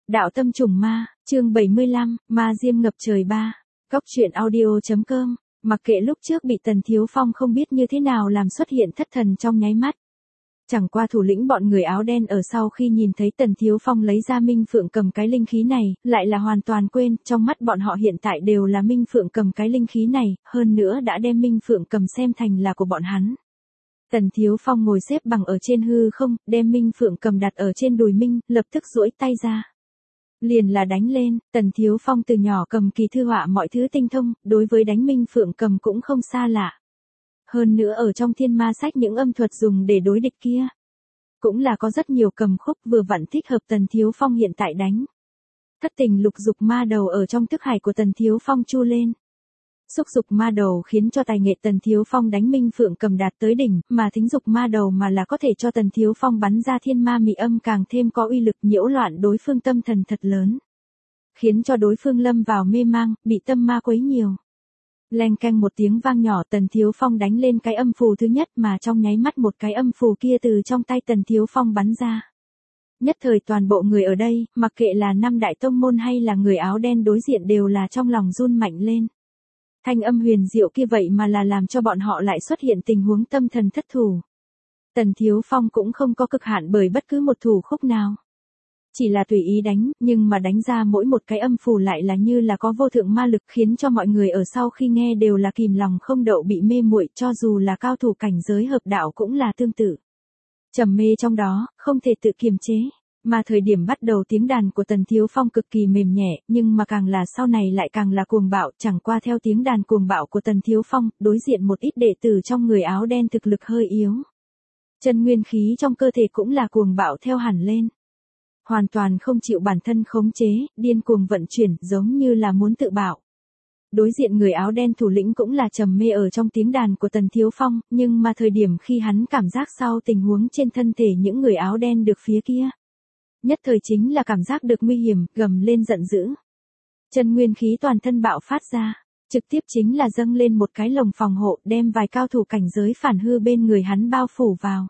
Đạo tâm trùng ma, chương 75, ma diêm ngập trời 3. Góc truyện audio.com. Mặc kệ lúc trước bị Tần Thiếu Phong không biết như thế nào làm xuất hiện thất thần trong nháy mắt. Chẳng qua thủ lĩnh bọn người áo đen ở sau khi nhìn thấy Tần Thiếu Phong lấy ra Minh Phượng cầm cái linh khí này, lại là hoàn toàn quên, trong mắt bọn họ hiện tại đều là Minh Phượng cầm cái linh khí này, hơn nữa đã đem Minh Phượng cầm xem thành là của bọn hắn. Tần Thiếu Phong ngồi xếp bằng ở trên hư không, đem Minh Phượng cầm đặt ở trên đùi Minh, lập tức duỗi tay ra. Liền là đánh lên, Tần Thiếu Phong từ nhỏ cầm kỳ thư họa mọi thứ tinh thông, đối với đánh Minh Phượng cầm cũng không xa lạ. Hơn nữa ở trong thiên ma sách những âm thuật dùng để đối địch kia, cũng là có rất nhiều cầm khúc vừa vặn thích hợp Tần Thiếu Phong hiện tại đánh. Thất tình lục dục ma đầu ở trong thức hải của Tần Thiếu Phong chu lên. Xúc dục ma đầu khiến cho tài nghệ Tần Thiếu Phong đánh Minh Phượng cầm đạt tới đỉnh, mà thính dục ma đầu mà là có thể cho Tần Thiếu Phong bắn ra thiên ma mị âm càng thêm có uy lực nhiễu loạn đối phương tâm thần thật lớn. Khiến cho đối phương lâm vào mê mang, bị tâm ma quấy nhiều. Leng keng một tiếng vang nhỏ Tần Thiếu Phong đánh lên cái âm phù thứ nhất mà trong nháy mắt một cái âm phù kia từ trong tay Tần Thiếu Phong bắn ra. Nhất thời toàn bộ người ở đây, mặc kệ là năm đại tông môn hay là người áo đen đối diện đều là trong lòng run mạnh lên. Thanh âm huyền diệu kia vậy mà là làm cho bọn họ lại xuất hiện tình huống tâm thần thất thủ. Tần Thiếu Phong cũng không có cực hạn bởi bất cứ một thủ khúc nào. Chỉ là tùy ý đánh, nhưng mà đánh ra mỗi một cái âm phù lại là như là có vô thượng ma lực khiến cho mọi người ở sau khi nghe đều là kìm lòng không đậu bị mê muội, cho dù là cao thủ cảnh giới hợp đạo cũng là tương tự. Trầm mê trong đó, không thể tự kiềm chế. Mà thời điểm bắt đầu tiếng đàn của Tần Thiếu Phong cực kỳ mềm nhẹ, nhưng mà càng là sau này lại càng là cuồng bạo, chẳng qua theo tiếng đàn cuồng bạo của Tần Thiếu Phong, đối diện một ít đệ tử trong người áo đen thực lực hơi yếu. Chân nguyên khí trong cơ thể cũng là cuồng bạo theo hẳn lên. Hoàn toàn không chịu bản thân khống chế, điên cuồng vận chuyển, giống như là muốn tự bạo. Đối diện người áo đen thủ lĩnh cũng là trầm mê ở trong tiếng đàn của Tần Thiếu Phong, nhưng mà thời điểm khi hắn cảm giác sau tình huống trên thân thể những người áo đen được phía kia. Nhất thời chính là cảm giác được nguy hiểm, gầm lên giận dữ. Chân nguyên khí toàn thân bạo phát ra, trực tiếp chính là dâng lên một cái lồng phòng hộ đem vài cao thủ cảnh giới phản hư bên người hắn bao phủ vào.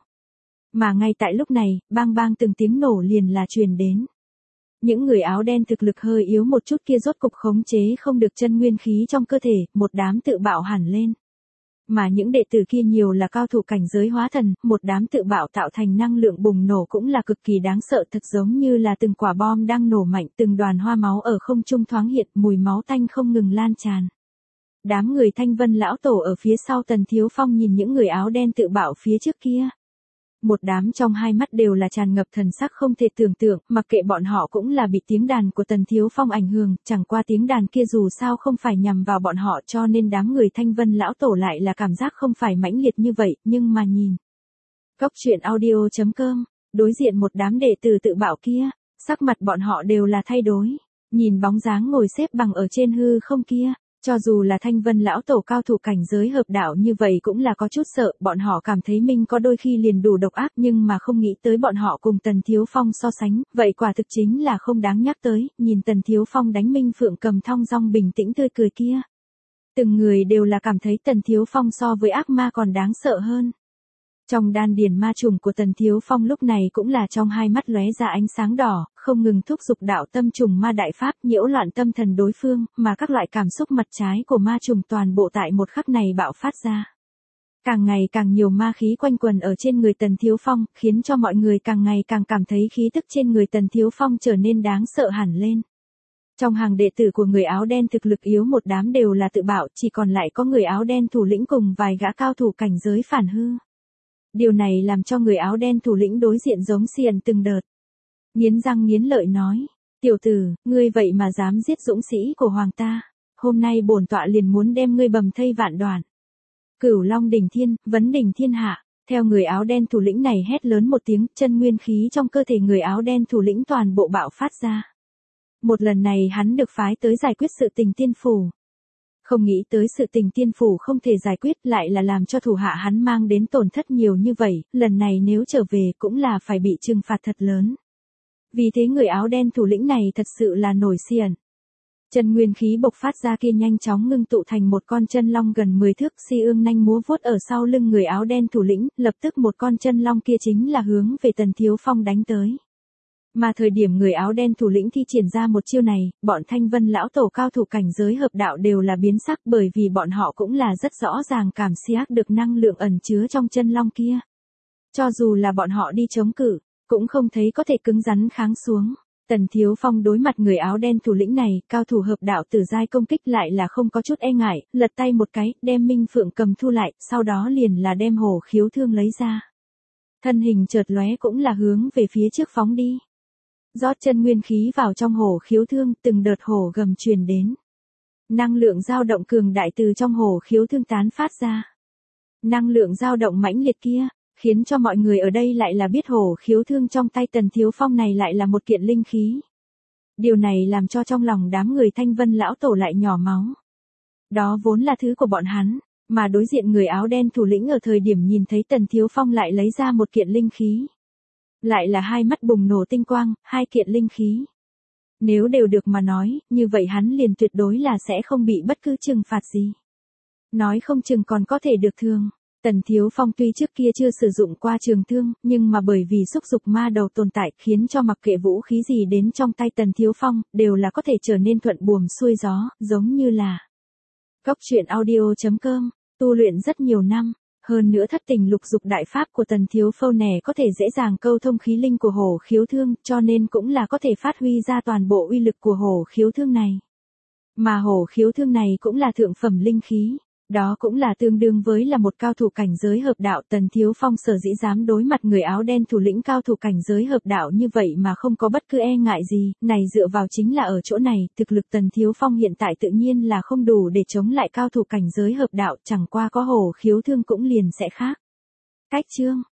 Mà ngay tại lúc này, bang bang từng tiếng nổ liền là truyền đến. Những người áo đen thực lực hơi yếu một chút kia rốt cục khống chế không được chân nguyên khí trong cơ thể, một đám tự bạo hẳn lên. Mà những đệ tử kia nhiều là cao thủ cảnh giới hóa thần, một đám tự bạo tạo thành năng lượng bùng nổ cũng là cực kỳ đáng sợ, thật giống như là từng quả bom đang nổ mạnh, từng đoàn hoa máu ở không trung thoáng hiện, mùi máu tanh không ngừng lan tràn. Đám người Thanh Vân lão tổ ở phía sau Tần Thiếu Phong nhìn những người áo đen tự bạo phía trước kia. Một đám trong hai mắt đều là tràn ngập thần sắc không thể tưởng tượng, mặc kệ bọn họ cũng là bị tiếng đàn của Tần Thiếu Phong ảnh hưởng, chẳng qua tiếng đàn kia dù sao không phải nhằm vào bọn họ cho nên đám người Thanh Vân lão tổ lại là cảm giác không phải mãnh liệt như vậy, nhưng mà nhìn. Góc truyện audio.com, đối diện một đám đệ tử tự bạo kia, sắc mặt bọn họ đều là thay đổi, nhìn bóng dáng ngồi xếp bằng ở trên hư không kia. Cho dù là Thanh Vân lão tổ cao thủ cảnh giới hợp đạo như vậy cũng là có chút sợ, bọn họ cảm thấy mình có đôi khi liền đủ độc ác nhưng mà không nghĩ tới bọn họ cùng Tần Thiếu Phong so sánh, vậy quả thực chính là không đáng nhắc tới, nhìn Tần Thiếu Phong đánh Minh Phượng cầm thong dong bình tĩnh tươi cười kia. Từng người đều là cảm thấy Tần Thiếu Phong so với ác ma còn đáng sợ hơn. Trong đan điền ma trùng của Tần Thiếu Phong lúc này cũng là trong hai mắt lóe ra ánh sáng đỏ, không ngừng thúc giục đạo tâm trùng ma đại pháp nhiễu loạn tâm thần đối phương, mà các loại cảm xúc mặt trái của ma trùng toàn bộ tại một khắc này bạo phát ra. Càng ngày càng nhiều ma khí quanh quần ở trên người Tần Thiếu Phong, khiến cho mọi người càng ngày càng cảm thấy khí tức trên người Tần Thiếu Phong trở nên đáng sợ hẳn lên. Trong hàng đệ tử của người áo đen thực lực yếu một đám đều là tự bạo, chỉ còn lại có người áo đen thủ lĩnh cùng vài gã cao thủ cảnh giới phản hư. Điều này làm cho người áo đen thủ lĩnh đối diện giống xiển từng đợt. Nghiến răng nghiến lợi nói, tiểu tử, ngươi vậy mà dám giết dũng sĩ của hoàng ta, hôm nay bổn tọa liền muốn đem ngươi bầm thây vạn đoạn. Cửu Long đỉnh thiên, vấn đỉnh thiên hạ, theo người áo đen thủ lĩnh này hét lớn một tiếng, chân nguyên khí trong cơ thể người áo đen thủ lĩnh toàn bộ bạo phát ra. Một lần này hắn được phái tới giải quyết sự tình tiên phủ. Không nghĩ tới sự tình tiên phủ không thể giải quyết lại là làm cho thủ hạ hắn mang đến tổn thất nhiều như vậy, lần này nếu trở về cũng là phải bị trừng phạt thật lớn. Vì thế người áo đen thủ lĩnh này thật sự là nổi xiển. Chân nguyên khí bộc phát ra kia nhanh chóng ngưng tụ thành một con chân long gần 10 thước, si ương nanh múa vuốt ở sau lưng người áo đen thủ lĩnh, lập tức một con chân long kia chính là hướng về Tần Thiếu Phong đánh tới. Mà thời điểm người áo đen thủ lĩnh thi triển ra một chiêu này, bọn Thanh Vân lão tổ cao thủ cảnh giới hợp đạo đều là biến sắc bởi vì bọn họ cũng là rất rõ ràng cảm giác được năng lượng ẩn chứa trong chân long kia. Cho dù là bọn họ đi chống cự, cũng không thấy có thể cứng rắn kháng xuống. Tần Thiếu Phong đối mặt người áo đen thủ lĩnh này, cao thủ hợp đạo tử giai công kích lại là không có chút e ngại, lật tay một cái, đem Minh Phượng cầm thu lại, sau đó liền là đem hổ khiếu thương lấy ra. Thân hình chợt lóe cũng là hướng về phía trước phóng đi. Rót chân nguyên khí vào trong hổ khiếu thương, từng đợt hổ gầm truyền đến. Năng lượng dao động cường đại từ trong hổ khiếu thương tán phát ra. Năng lượng dao động mãnh liệt kia, khiến cho mọi người ở đây lại là biết hổ khiếu thương trong tay Tần Thiếu Phong này lại là một kiện linh khí. Điều này làm cho trong lòng đám người Thanh Vân lão tổ lại nhỏ máu. Đó vốn là thứ của bọn hắn, mà đối diện người áo đen thủ lĩnh ở thời điểm nhìn thấy Tần Thiếu Phong lại lấy ra một kiện linh khí. Lại là hai mắt bùng nổ tinh quang, hai kiện linh khí. Nếu đều được mà nói, như vậy hắn liền tuyệt đối là sẽ không bị bất cứ trừng phạt gì. Nói không chừng còn có thể được thương. Tần Thiếu Phong tuy trước kia chưa sử dụng qua trường thương, nhưng mà bởi vì xúc dục ma đầu tồn tại khiến cho mặc kệ vũ khí gì đến trong tay Tần Thiếu Phong, đều là có thể trở nên thuận buồm xuôi gió, giống như là Cốc truyện audio.com, tu luyện rất nhiều năm, hơn nữa thất tình lục dục đại pháp của Tần Thiếu Phong nè có thể dễ dàng câu thông khí linh của hổ khiếu thương, cho nên cũng là có thể phát huy ra toàn bộ uy lực của hổ khiếu thương này. Mà hổ khiếu thương này cũng là thượng phẩm linh khí. Đó cũng là tương đương với là một cao thủ cảnh giới hợp đạo. Tần Thiếu Phong sở dĩ dám đối mặt người áo đen thủ lĩnh cao thủ cảnh giới hợp đạo như vậy mà không có bất cứ e ngại gì, này dựa vào chính là ở chỗ này, thực lực Tần Thiếu Phong hiện tại tự nhiên là không đủ để chống lại cao thủ cảnh giới hợp đạo, chẳng qua có hổ khiếu thương cũng liền sẽ khác. Cách chương